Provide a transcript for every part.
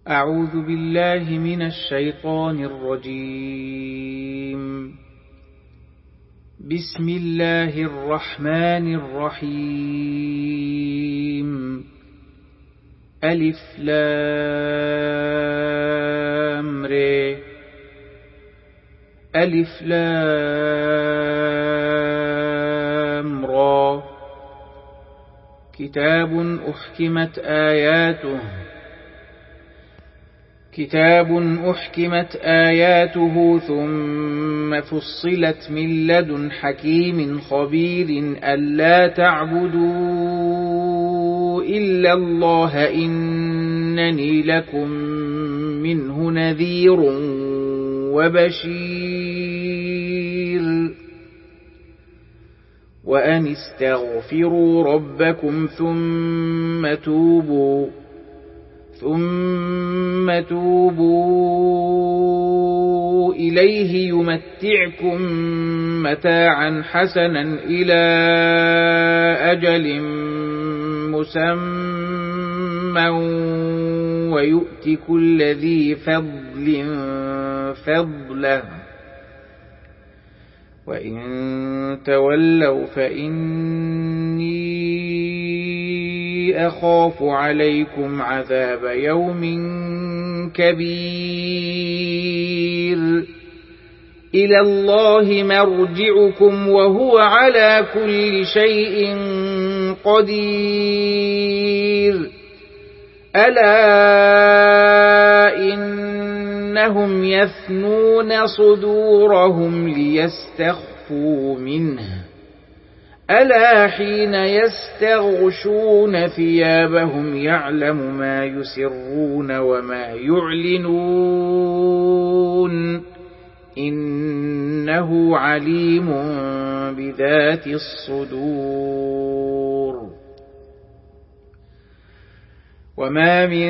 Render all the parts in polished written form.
أعوذ بالله من الشيطان الرجيم. بسم الله الرحمن الرحيم. ألف لام ر. ألف لام را. كتاب أحكمت آياته ثم فصلت من لدن حكيم خبير ألا تعبدوا إلا الله إنني لكم منه نذير وبشير. وأن استغفروا ربكم ثم توبوا إليه يمتعكم متاعا حسنا إلى أجل مسمى ويؤت كل ذي فضل فضله. وإن تولوا فإني أخاف عليكم عذاب يوم كبير. إلى الله مرجعكم وهو على كل شيء قدير. ألا إنهم يثنون صدورهم ليستخفوا منه. ألا حين يستغشون ثيابهم يعلم ما يسرون وما يعلنون إنه عليم بذات الصدور. وما من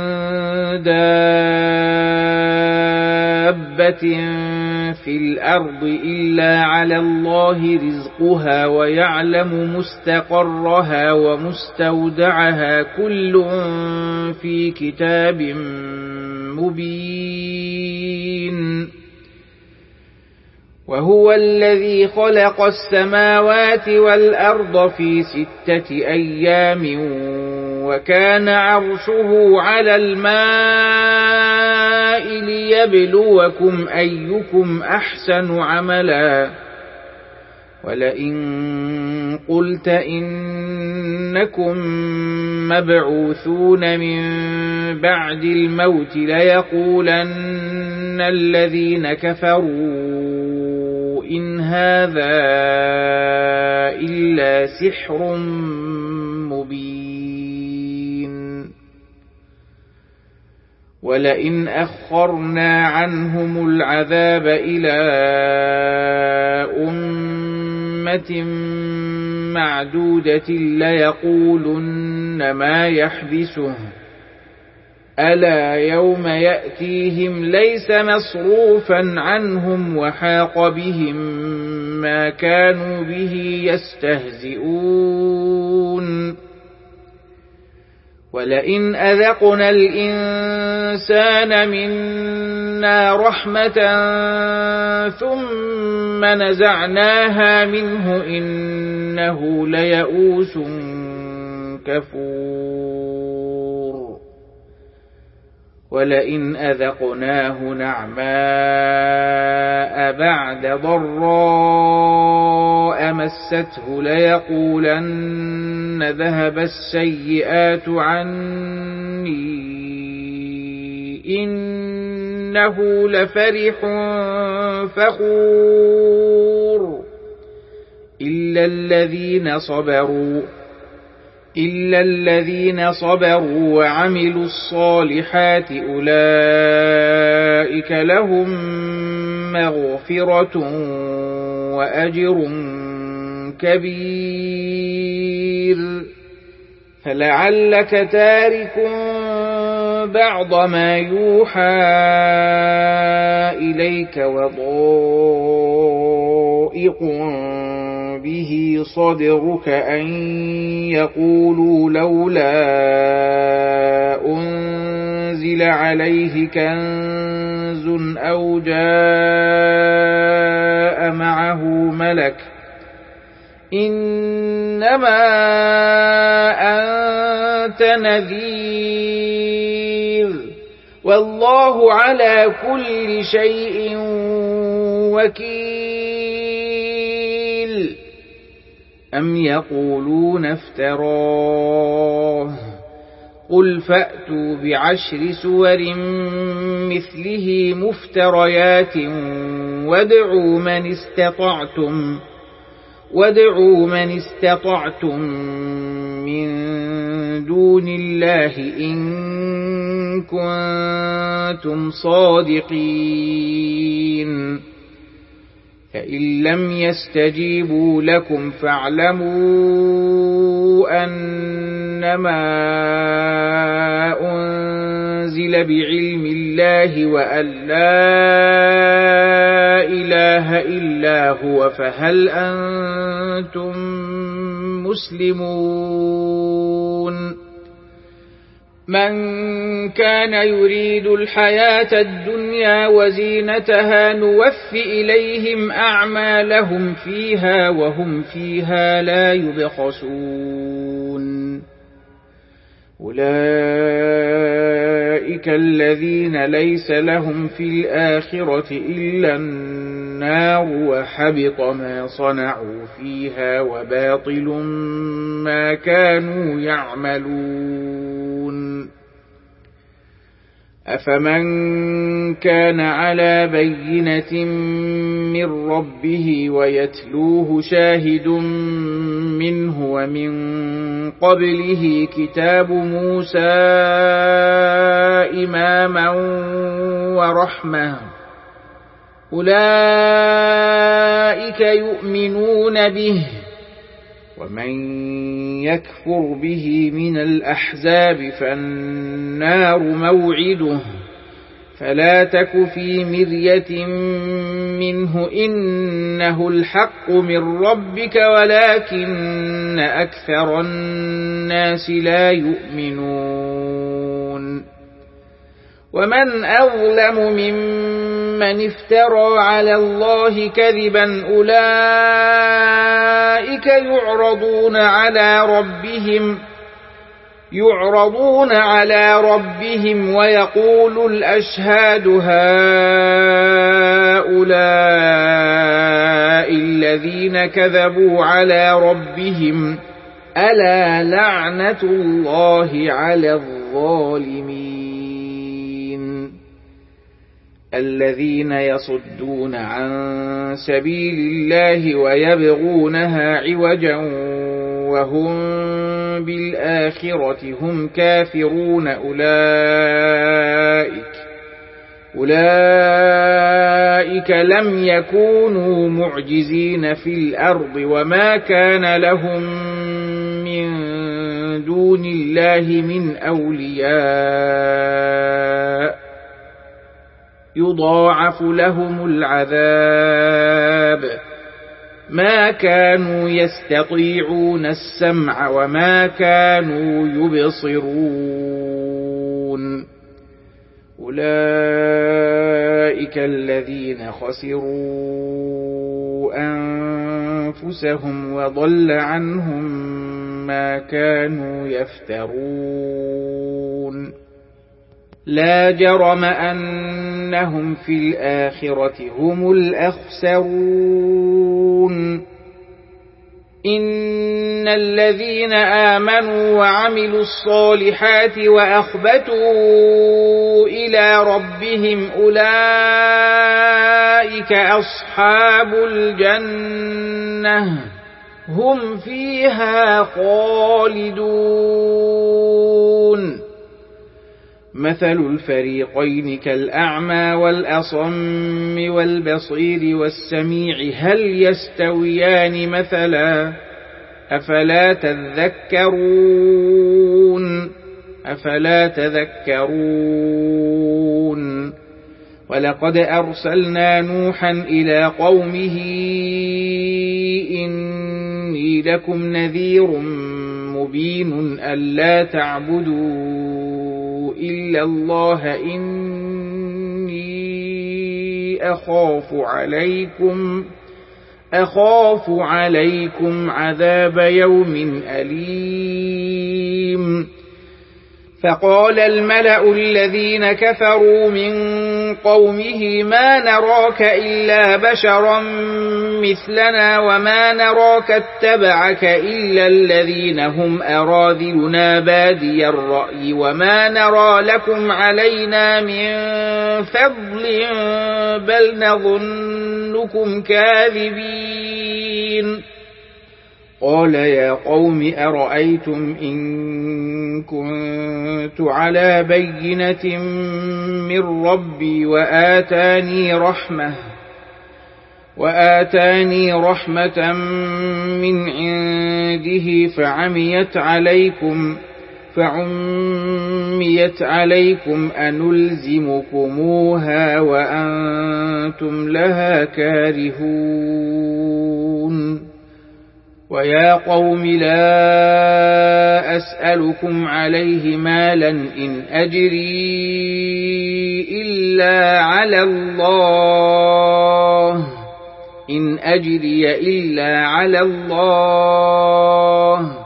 دابة في الأرض إلا على الله رزقها ويعلم مستقرها ومستودعها كل في كتاب مبين. وهو الذي خلق السماوات والأرض في 6 أيام وكان عرشه على الماء ليبلوكم أيكم أحسن عملا. ولئن قلت إنكم مبعوثون من بعد الموت ليقولن الذين كفروا إن هذا إلا سحر مبين. ولئن أخرنا عنهم العذاب إلى أمة معدودة ليقولن ما يحبسه. ألا يوم يأتيهم ليس مصروفا عنهم وحاق بهم ما كانوا به يستهزئون. ولئن أذقنا الإنسان منا رحمة ثم نزعناها منه إنه ليئوس كفور. ولئن أذقناه نعماء بعد ضراء مسته ليقولن ذهب السيئات عني إنه لفرح فخور. إلا الذين صبروا وعملوا الصالحات أولئك لهم مغفرة وأجر كبير. فلعلك تارك بعض ما يوحى إليك وضائق به صدرك أن يقولوا لولا أنزل عليه كنز أو جاء معه ملك إنما أنت نذير والله على كل شيء وكيل أم يقولون افتراه قل فأتوا بعشر سور مثله مفتريات وادعوا من استطعتم من دون الله إن كنتم صادقين فإن لم يستجيبوا لكم فاعلموا أنما أنزل بعلم الله وأن لا إله إلا هو فهل أنتم مسلمون من كان يريد الحياة الدنيا وزينتها نوف إليهم أعمالهم فيها وهم فيها لا يبخسون أولئك الذين ليس لهم في الآخرة إلا النار وحبط ما صنعوا فيها وباطل ما كانوا يعملون أفمن كان على بينة من ربه ويتلوه شاهد منه ومن قبله كتاب موسى إماما ورحمة أولئك يؤمنون به ومن يكفر به من الأحزاب فالنار موعده فلا تك في مرية منه إنه الحق من ربك ولكن أكثر الناس لا يؤمنون ومن أظلم ممن افترى على الله كذبا أولئك يعرضون على ربهم ويقول الأشهاد هؤلاء الذين كذبوا على ربهم ألا لعنة الله على الظالمين الذين يصدون عن سبيل الله ويبغونها عوجا وهم بالآخرة هم كافرون أولئك لم يكونوا معجزين في الأرض وما كان لهم من دون الله من أولياء يضاعف لهم العذاب ما كانوا يستطيعون السمع وما كانوا يبصرون أولئك الذين خسروا أنفسهم وضل عنهم ما كانوا يفترون لا جرم أنهم في الآخرة هم الأخسرون إن الذين آمنوا وعملوا الصالحات وأخبتوا إلى ربهم أولئك أصحاب الجنة هم فيها خالدون مثل الفريقين كالأعمى والأصم والبصير والسميع هل يستويان مثلا أفلا تذكرون ولقد أرسلنا نوحا إلى قومه إني لكم نذير مبين ألا تعبدوا إلا الله إني أخاف عليكم عذاب يوم أليم. فقال الملأ الذين كفروا من قومه ما نراك إلا بشرا مثلنا وما نراك اتبعك إلا الذين هم أراذلنا بادي الرأي وما نرى لكم علينا من فضل بل نظنكم كاذبين. قال يا قوم أرأيتم إن كنت على بينة من ربي وآتاني رحمة من عنده فعميت عليكم أنلزمكموها وأنتم لها كارهون. ويا قوم لا أسألكم عليه مالا إن أجري إلا على الله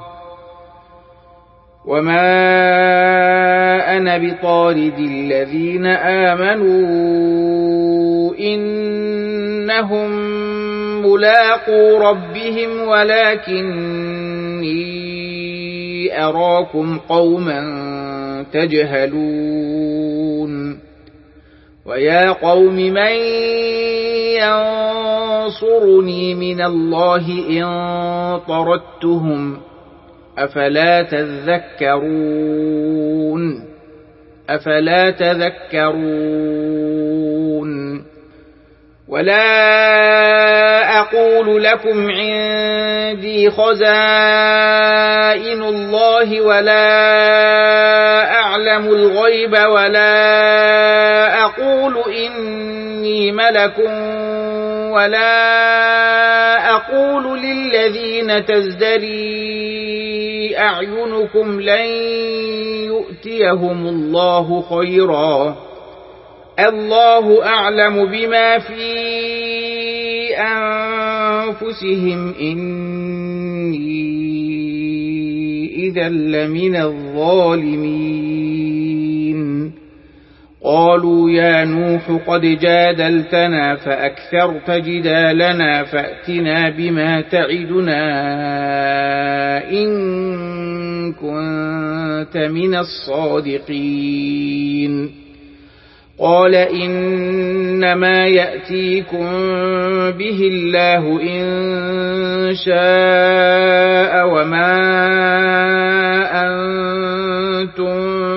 وما أنا بطارد الذين آمنوا إنهم ملاقو ربهم ولكني أراكم قوما تجهلون. ويا قوم من ينصرني من الله إن طردتهم أفلا تذكرون. ولا أقول لكم عندي خزائن الله ولا أعلم الغيب ولا أقول إني ملك ولا أقول للذين تزدري أعينكم لن يؤتيهم الله خيرا الله أعلم بما في أنفسهم إني إذا لمن الظالمين. قالوا يا نوح قد جادلتنا فأكثرت جدالنا فأتنا بما تعدنا إن كنت من الصادقين. قال إنما يأتيكم به الله إن شاء وما أنتم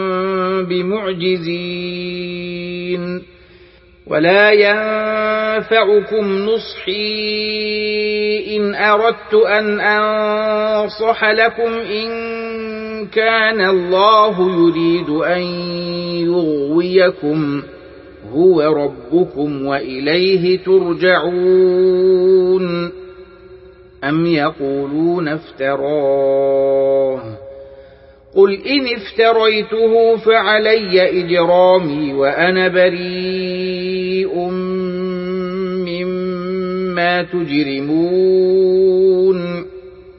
بمعجزين ولا ينفعكم نصحي إن أردت أن أنصح لكم إن كان الله يريد أن يغويكم هو ربكم وإليه ترجعون. أم يقولون افتراه قل إن افتريته فعلي إجرامي وأنا بريء مما تجرمون.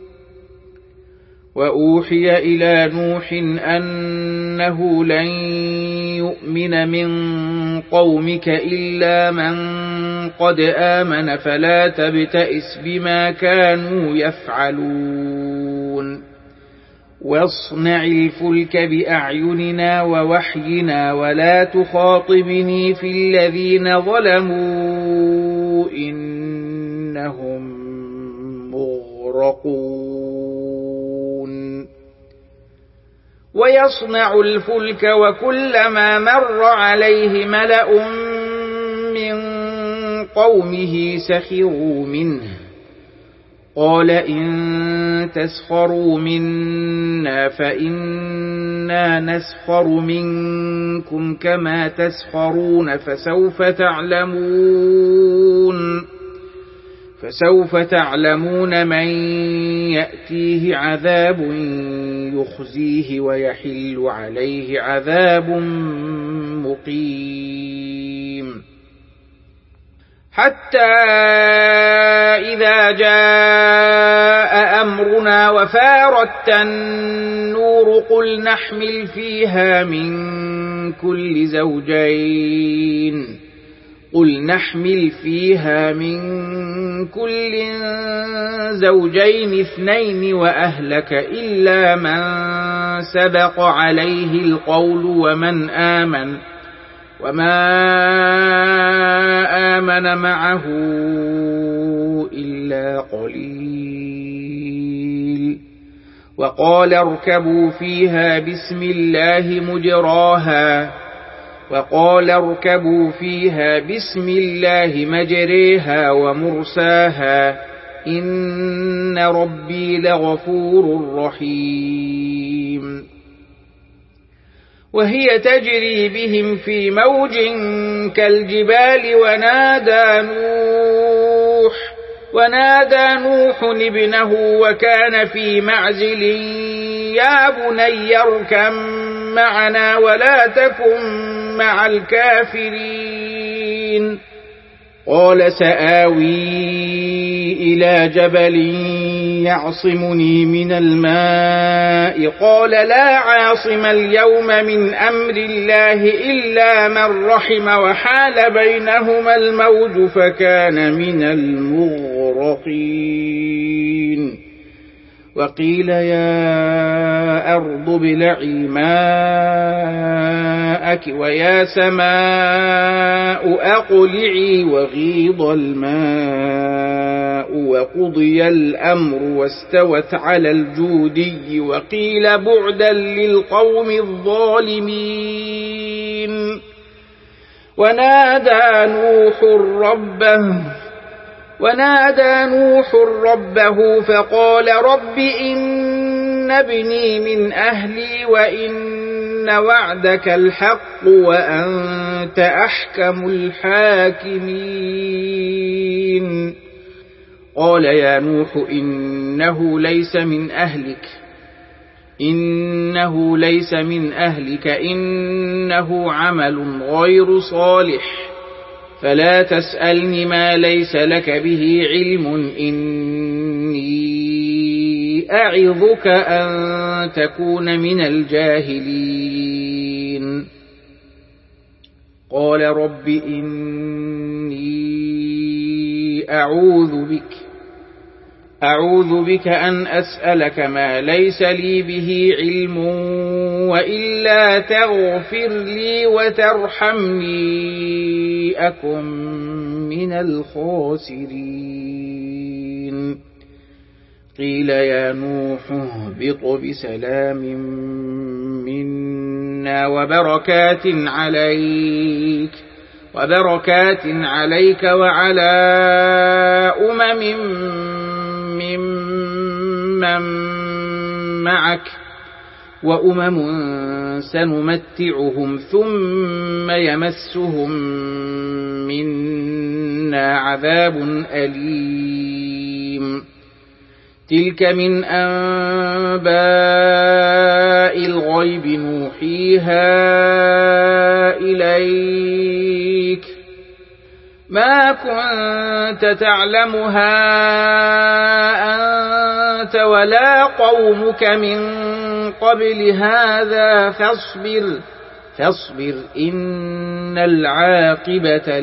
وأوحي إلى نوح أنه لن يؤمن من قومك إلا من قد آمن فلا تبتئس بما كانوا يفعلون. واصنع الفلك بأعيننا ووحينا ولا تخاطبني في الذين ظلموا إنهم مغرقون. ويصنع الفلك وكلما مر عليه ملأ من قومه سخروا منه قال إن تسخروا منا فإنا نسخر منكم كما تسخرون فسوف تعلمون من يأتيه عذاب يخزيه ويحل عليه عذاب مقيم. حتى إذا جاء أمرنا وفارت النور قل نحمل فيها من كل زوجين اثنين وأهلك إلا من سبق عليه القول وما آمن معه إلا قليل. وقال اركبوا فيها بسم الله مجريها ومرساها إن ربي لغفور رحيم. وهي تجري بهم في موج كالجبال ونادى نوح ابنه وكان في معزل يا بني اركب معنا ولا تكن مع الكافرين. قال سآوي إلى جبل يعصمني من الماء قال لا عاصم اليوم من أمر الله إلا من رحم وحال بينهما الموج فكان من المغرقين. وقيل يا أرض ابلعي ماءك ويا سماء أقلعي وغيض الماء وقضي الأمر واستوت على الجودي وقيل بعدا للقوم الظالمين. ونادى نوح ربه فقال رب إن ابني من أهلي وإن وعدك الحق وأنت أحكم الحاكمين. قال يا نوح إنه ليس من أهلك إنه عمل غير صالح فلا تسألني ما ليس لك به علم إني أعظك أن تكون من الجاهلين. قال رب إني أعوذ بك أن أسألك ما ليس لي به علم وإلا تغفر لي وترحمني أكن من الخاسرين. قيل يا نوح اهبط بسلام منا وبركات عليك وعلى ممن معك وأمم سنمتعهم ثم يمسهم منا عذاب أليم. تلك من أنباء الغيب نوحيها إليك ما كنت تعلمها أنت ولا قومك من قبل هذا فاصبر إن العاقبة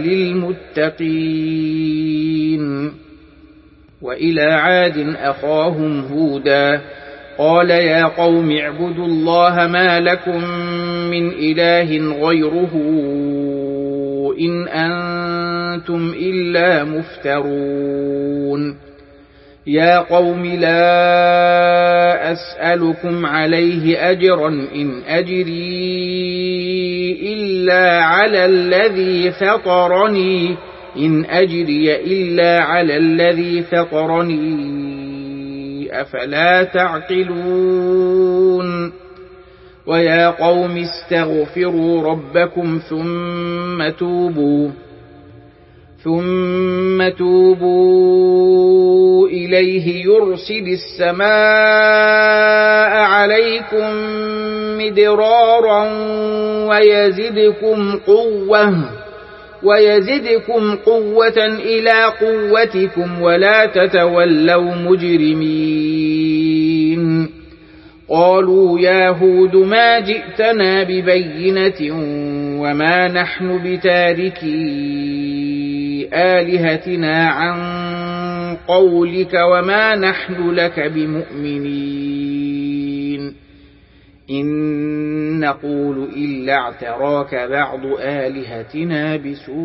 للمتقين. وإلى عاد أخاهم هودا قال يا قوم اعبدوا الله ما لكم من إله غيره إن أنتم إلا مفترون. يا قوم لا أسألكم عليه أجرا إن أجري إلا على الذي فطرني أفلا تعقلون. ويا قوم استغفروا ربكم ثم توبوا إليه إليه يرسل السماء عليكم مدرارا ويزدكم قوة إلى قوتكم ولا تتولوا مجرمين. قالوا يا هود ما جئتنا ببينة وما نحن بتاركي آلهتنا عن قولك وما نحن لك بمؤمنين إن نقول إلا اعتراك بعض آلهتنا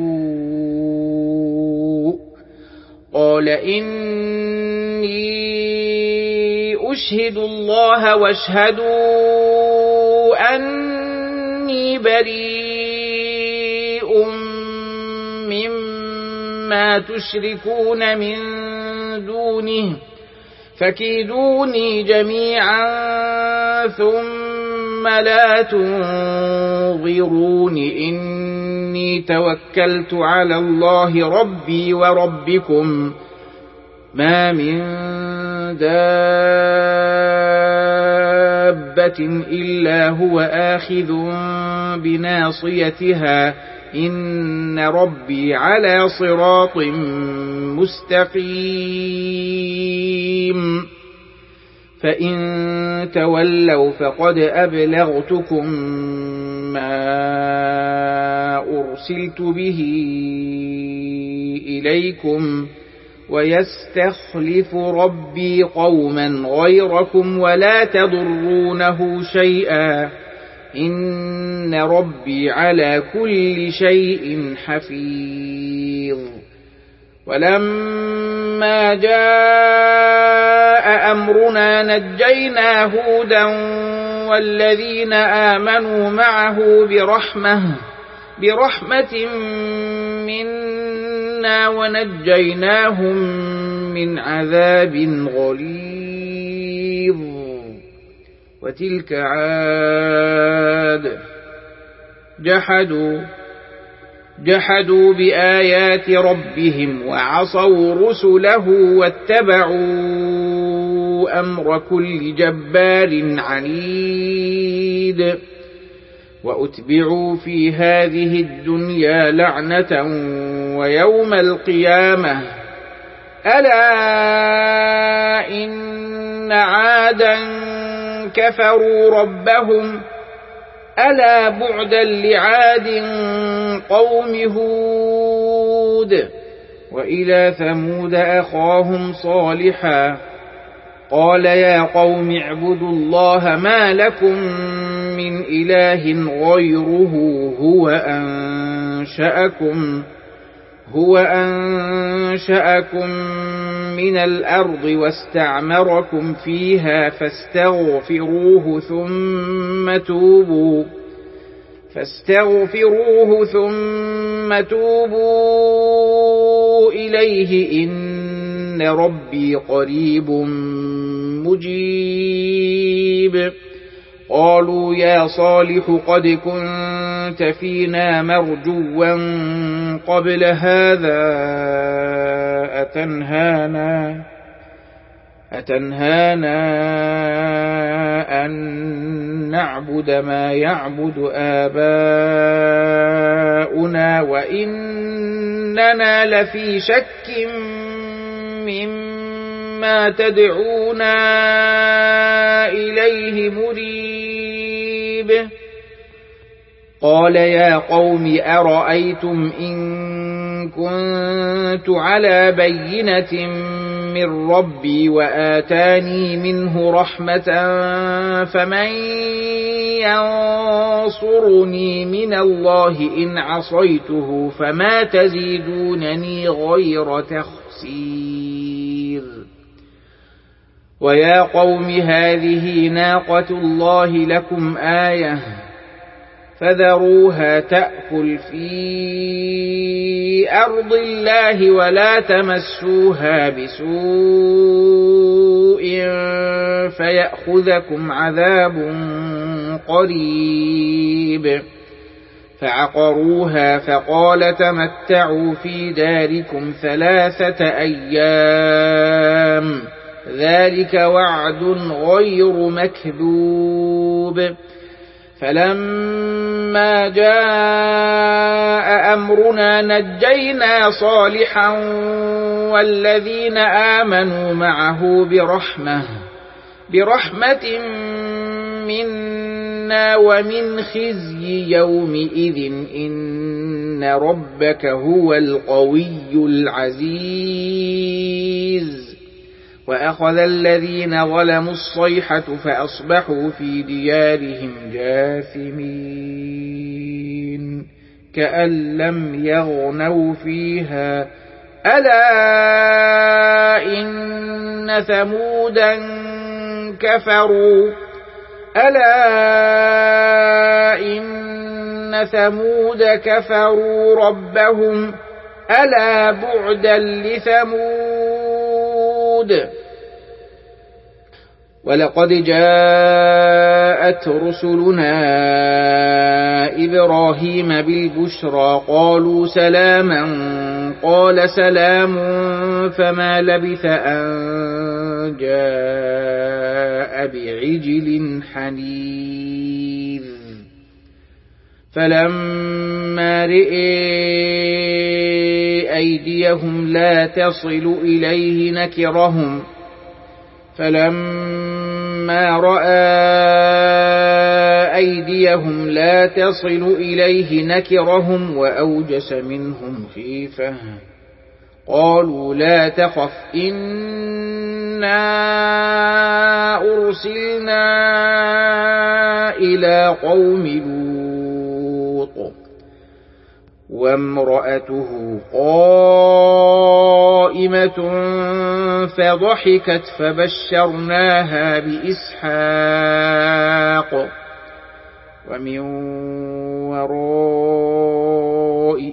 بسوء. قال إني أشهد الله واشهدوا أني بريء مما تشركون من دونه فكيدوني جميعا ثم لا تنظرون إني توكلت على الله ربي وربكم ما من دابة إلا هو آخذ بناصيتها إن ربي على صراط مستقيم. فإن تولوا فقد أبلغتكم ما أرسلت به إليكم ويستخلف ربي قوما غيركم ولا تضرونه شيئا إن ربي على كل شيء حفيظ. ولما جاء أمرنا نجينا هودا والذين آمنوا معه برحمة منا ونجيناهم من عذاب غليظ. وتلك عاد جحدوا بآيات ربهم وعصوا رسله واتبعوا أمر كل جبار عنيد. وأتبعوا في هذه الدنيا لعنة ويوم القيامة ألا إن عادا كفروا ربهم ألا بعدا لعاد قوم هود. وإلى ثمود أخاهم صالحا قال يا قوم اعبدوا الله ما لكم من إله غيره هو أنشأكم من الأرض واستعمركم فيها فاستغفروه ثم توبوا إليه إن ربي قريب مجيب. قالوا يا صالح قد كنت فينا مرجوا قبل هذا أتنهانا أن نعبد ما يعبد آباؤنا وإننا لفي شك مما تدعونا إليه مريب. قال يا قوم أرأيتم إن كنت على بينة من ربي وآتاني منه رحمة فمن ينصرني من الله إن عصيته فما تزيدونني غير تخسير. ويا قوم هذه ناقة الله لكم آية فذروها تأكل في أرض الله ولا تمسوها بسوء فيأخذكم عذاب قريب. فعقروها فقال تمتعوا في داركم 3 أيام ذلك وعد غير مكذوب فلما جاء أمرنا نجينا صالحا والذين آمنوا معه برحمة منا ومن خزي يومئذ إن ربك هو القوي العزيز وأخذ الذين ظلموا الصيحة فأصبحوا في ديارهم جاثمين كأن لم يغنوا فيها ألا إن ثمود كفروا ربهم ألا بعدا لثمود ولقد جاءت رسلنا إبراهيم بالبشرى قالوا سلاما قال سلام فما لبث أن جاء بعجل حنيذ فلما رئي أيديهم لا تصل إليه نكرهم وأوجس منهم خيفة قالوا لا تخف إنا أرسلنا إلى قوم لوط وامرأته قائمة فضحكت فبشرناها بإسحاق ومن وراء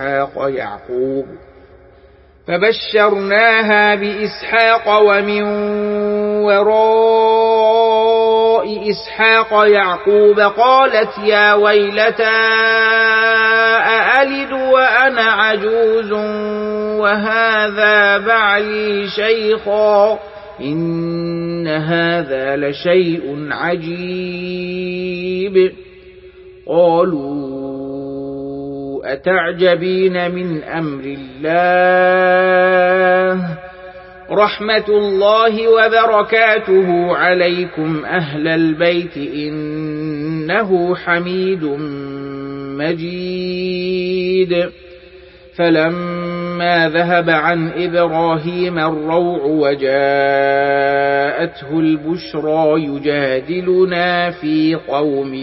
إسحاق يعقوب قالت يا ويلتى أألد وأنا عجوز وهذا بعلي شيخا إن هذا لشيء عجيب قالوا أتعجبين من أمر الله رحمة الله وبركاته عليكم أهل البيت إنه حميد مجيد فلما ذهب عن إبراهيم الروع وجاءته البشرى يجادلنا في قوم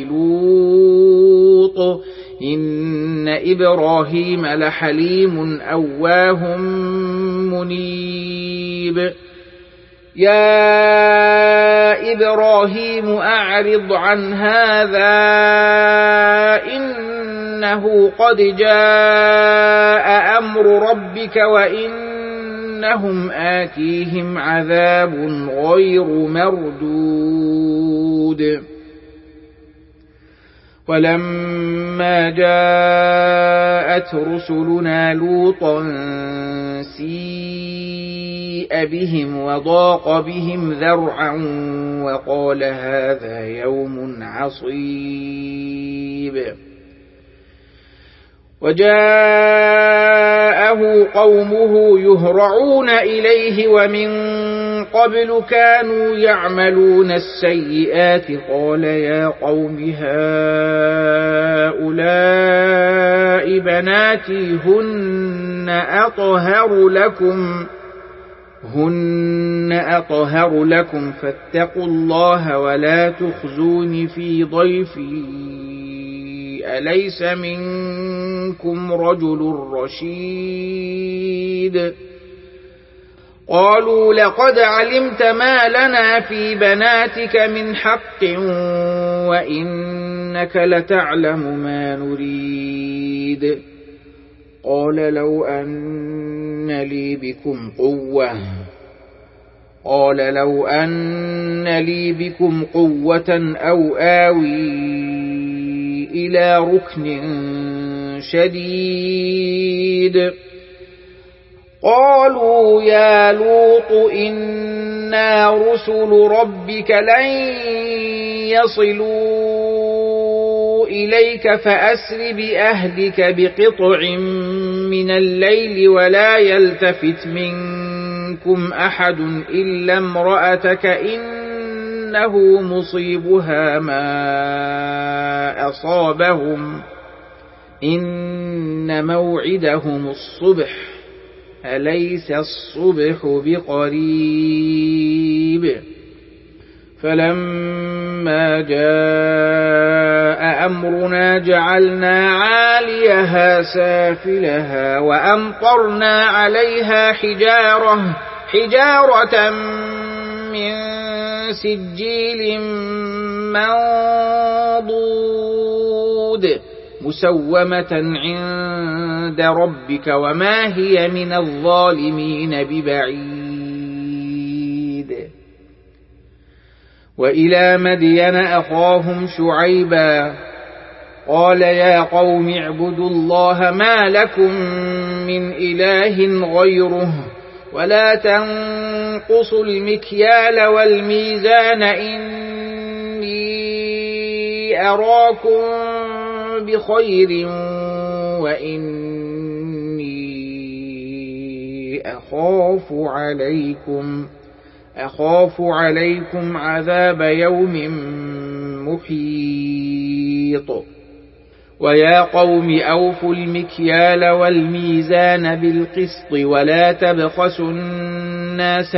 لوط إن إبراهيم لحليم أواه منيب يا إبراهيم أعرض عن هذا إنه قد جاء أمر ربك وإنهم آتيهم عذاب غير مردود ولما جاءت رسلنا لوطا سيء بهم وضاق بهم ذرعا وقال هذا يوم عصيب وجاءه قومه يهرعون إليه ومن قبل كانوا يعملون السيئات قال يا قوم هؤلاء بناتي هن أطهر لكم فاتقوا الله ولا تخزوني في ضيفي أليس منكم رجل رشيد قالوا لقد علمت ما لنا في بناتك من حق وإنك لتعلم ما نريد قال لو أن لي بكم قوة أو آوي إلى ركن شديد. قالوا يا لوط إنا رسل ربك لن يصلوا إليك فأسر بأهلك بقطع من الليل ولا يلتفت منكم أحد إلا امرأتك إنه مصيبها ما أصابهم إن موعدهم الصبح أليس الصبح بقريب. فلما جاء أمرنا جعلنا عاليها سافلها وأمطرنا عليها حجارة من سجيل منضود مسومة عند ربك وما هي من الظالمين ببعيد. وإلى مدين أخاهم شعيبا قال يا قوم اعبدوا الله ما لكم من إله غيره ولا تنقصوا المكيال والميزان إني أراكم بخير وإني أخاف عليكم عذاب يوم محيط. ويا قوم أوفوا المكيال والميزان بالقسط ولا تبخسوا الناس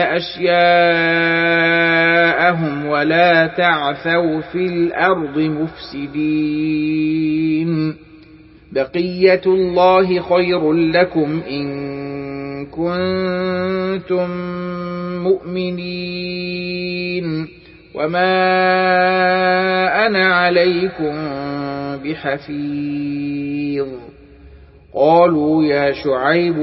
أشياءهم ولا تعثوا في الأرض مفسدين. بقية الله خير لكم إن كنتم مؤمنين وما أنا عليكم بحفيظ. قالوا يا شعيب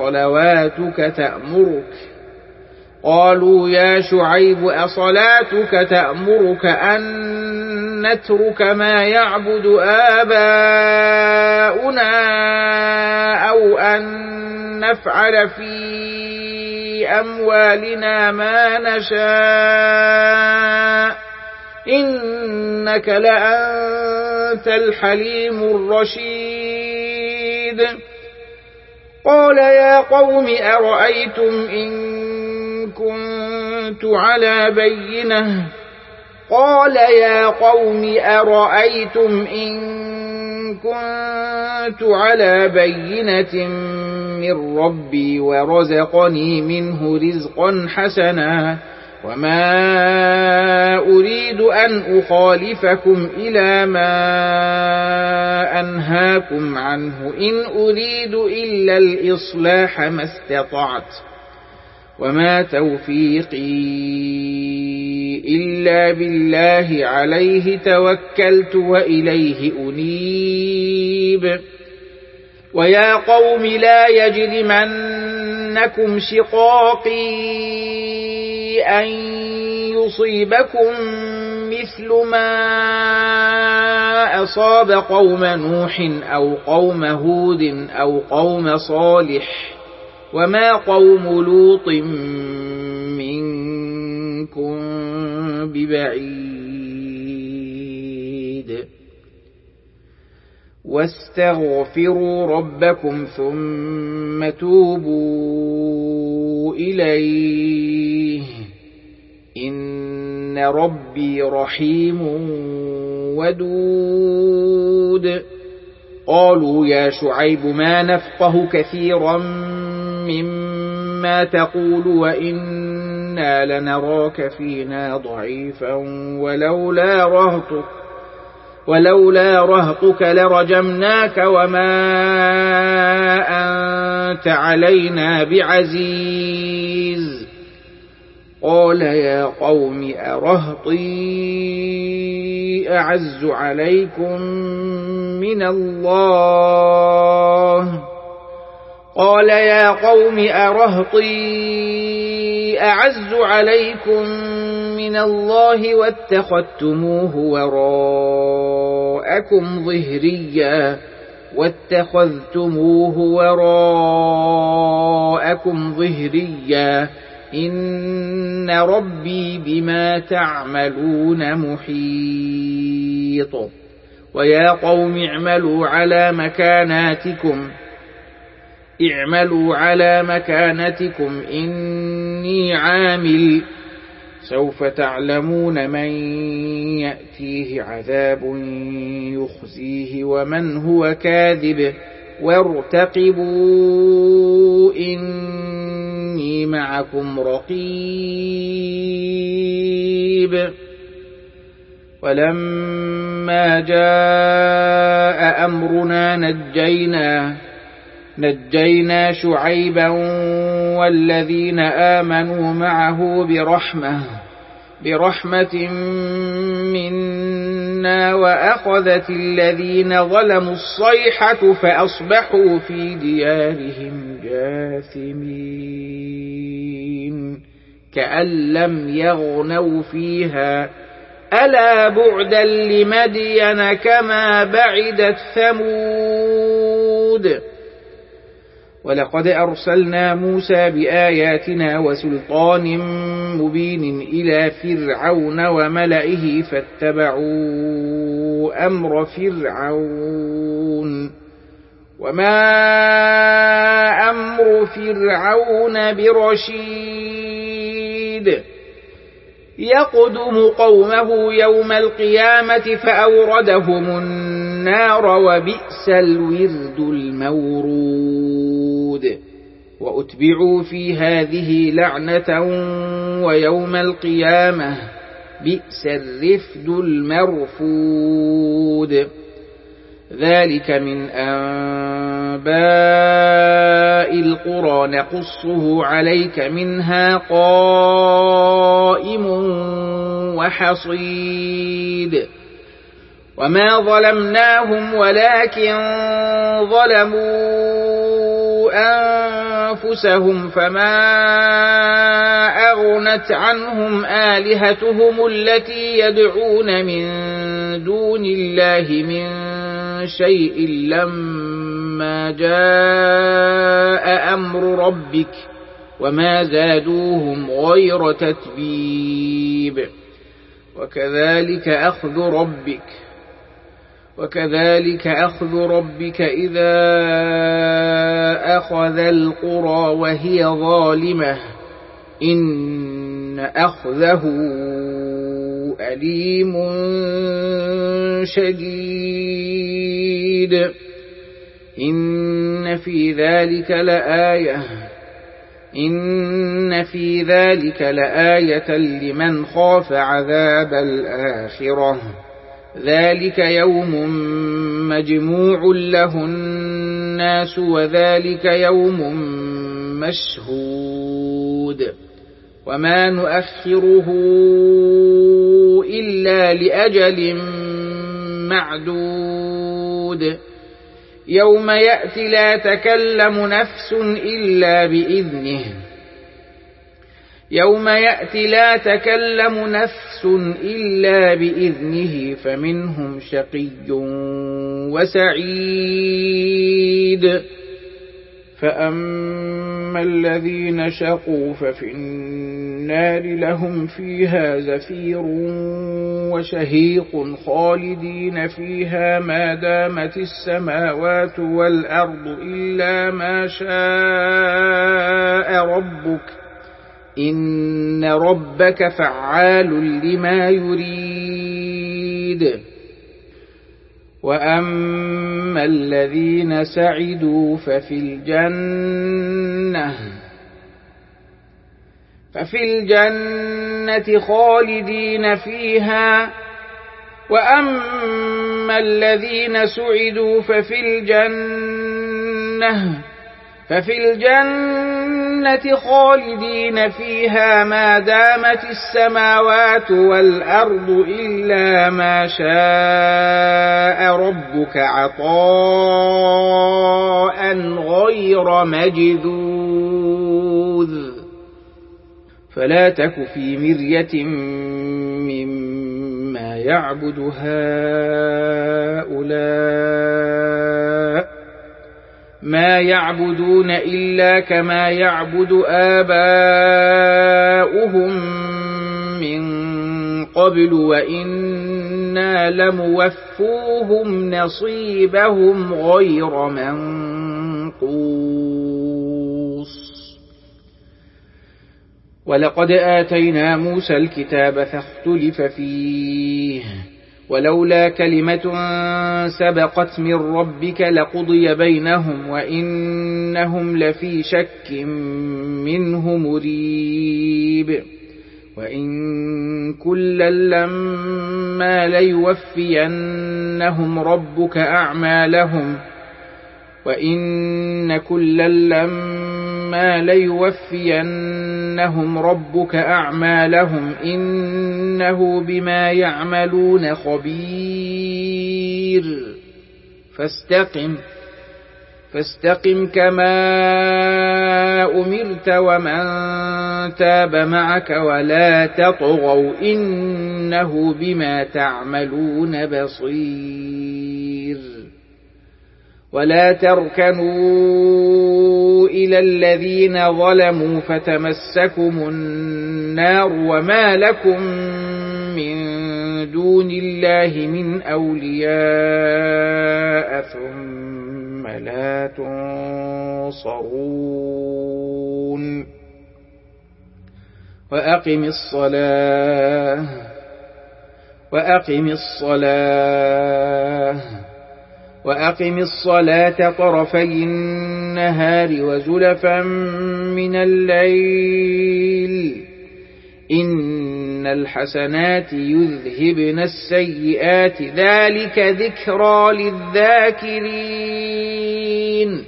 أصلاتك تأمرك أن نترك ما يعبد آباؤنا أو أن نفعل في أموالنا ما نشاء إنك لأنت الحليم الرشيد. قال يا قوم أرأيتم إن كنت على بينة من ربي ورزقني منه رزقا حسنا وما أريد أن أخالفكم إلى ما أنهاكم عنه إن أريد إلا الإصلاح ما استطعت وما توفيقي إلا بالله عليه توكلت وإليه أنيب. ويا قوم لا يجرمنكم شقاقي أن يصيبكم مثل ما أصاب قوم نوح أو قوم هود أو قوم صالح وما قوم لوط منكم ببعيد. واستغفروا ربكم ثم توبوا إليه إن ربي رحيم ودود. قالوا يا شعيب ما نفقه كثيرا مما تقول وإنا لنراك فينا ضعيفا ولولا رهطك لرجمناك وما أنت علينا بعزيز. قال يا قوم أرهطي أعز عليكم من الله واتخذتموه وراءكم ظهريا واتخذتموه وراءكم ظهريا إن ربي بما تعملون محيط ويا قوم اعملوا على مكانتكم إني عامل سوف تعلمون من يأتيه عذاب يخزيه ومن هو كاذب وارتقبوا إني معكم رقيب ولما جاء أمرنا نجينا شعيبا والذين آمنوا معه برحمة منا وأخذت الذين ظلموا الصيحة فأصبحوا في ديارهم جاثمين كأن لم يغنوا فيها ألا بعدا لمدين كما بعدت ثمود ولقد أرسلنا موسى بآياتنا وسلطان مبين إلى فرعون وملئه فاتبعوا أمر فرعون وما أمر فرعون برشيد يقدم قومه يوم القيامة فأوردهم النار وبئس الورد المورود وأتبعوا في هذه لعنة ويوم القيامة بئس الرفد المرفود ذلك من أنباء القرى نقصه عليك منها قائم وحصيد وما ظلمناهم ولكن ظلموا أنفسهم فما أغنت عنهم آلهتهم التي يدعون من دون الله من شيء لما جاء أمر ربك وما زادوهم غير تتبيب وكذلك أخذ ربك إذا أخذ القرى وهي ظالمة إن أخذه أليم شديد إن في ذلك لآية لمن خاف عذاب الآخرة ذلك يوم مجموع له الناس وذلك يوم مشهود وما نؤخره إلا لأجل معدود يوم يأتي لا تكلم نفس إلا بإذنه فمنهم شقي وسعيد فأما الذين شقوا ففي النار لهم فيها زفير وشهيق خالدين فيها ما دامت السماوات والأرض إلا ما شاء ربك إن ربك فعال لما يريد وأما الذين سعدوا ففي الجنة خالدين فيها وأما الذين سعدوا ففي الجنة خالدين فيها ما دامت السماوات والأرض إلا ما شاء ربك عطاء غير مجذوذ فلا تك في مرية مما يعبد هؤلاء ما يعبدون إلا كما يعبد آباؤهم من قبل وإنا لموفوهم نصيبهم غير منقوص ولقد آتينا موسى الكتاب فاختلف فيه ولولا كلمة سبقت من ربك لقضي بينهم وإنهم لفي شك منه مريب وإن كلا لما ليوفينهم ربك أعمالهم وإن كلا لما ليوفينهم ربك أعمالهم إنه بما يعملون خبير فاستقم كما أمرت ومن تاب معك ولا تطغوا إنه بما تعملون بصير ولا تركنوا إلى الذين ظلموا فتمسكم النار وما لكم من دون الله من أولياء ثم لا تنصرون وأقم الصلاة طرفي النهار وزلفا من الليل إن الحسنات يذهبن السيئات ذلك ذكرى للذاكرين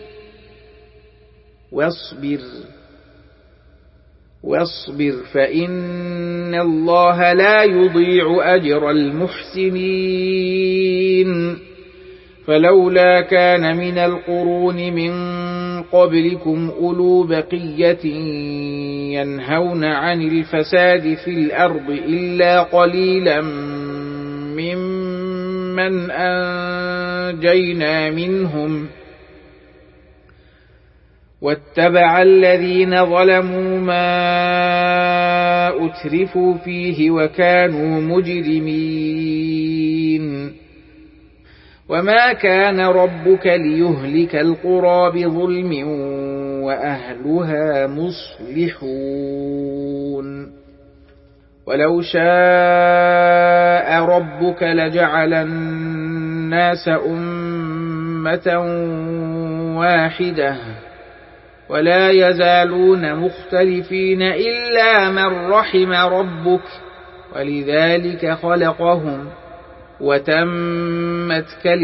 واصبر فإن الله لا يضيع أجر المحسنين فلولا كان من القرون من قبلكم أولو بقية ينهون عن الفساد في الأرض إلا قليلا ممن أنجينا منهم واتبع الذين ظلموا ما أترفوا فيه وكانوا مجرمين وما كان ربك ليهلك القرى بظلم وأهلها مصلحون ولو شاء ربك لجعل الناس أمة واحدة ولا يزالون مختلفين إلا من رحم ربك ولذلك خلقهم وتمت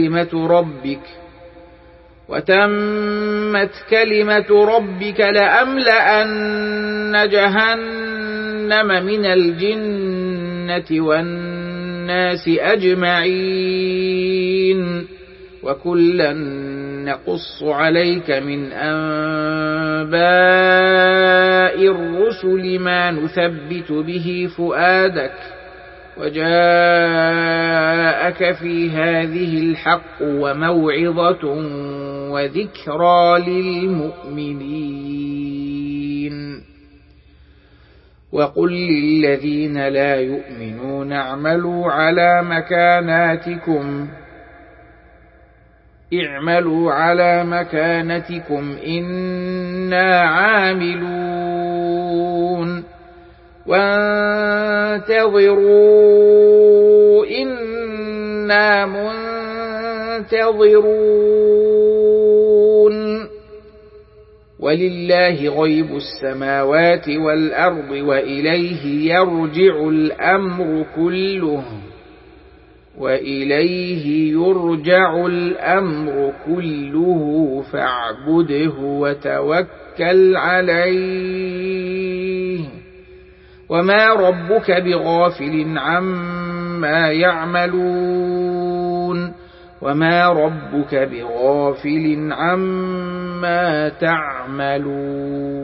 كلمة ربك لأملأن جهنم من الجنة والناس أجمعين وكلا نقص عليك من أنباء الرسل ما نثبت به فؤادك وجاءك في هذه الحق وموعظة وذكرى للمؤمنين وقل للذين لا يؤمنون اعملوا على مكانتكم إنا عاملون وانتظروا إنا منتظرون ولله غيب السماوات والأرض وإليه يرجع الأمر كله فاعبده وتوكل عليه وما ربك بغافل عما تعملون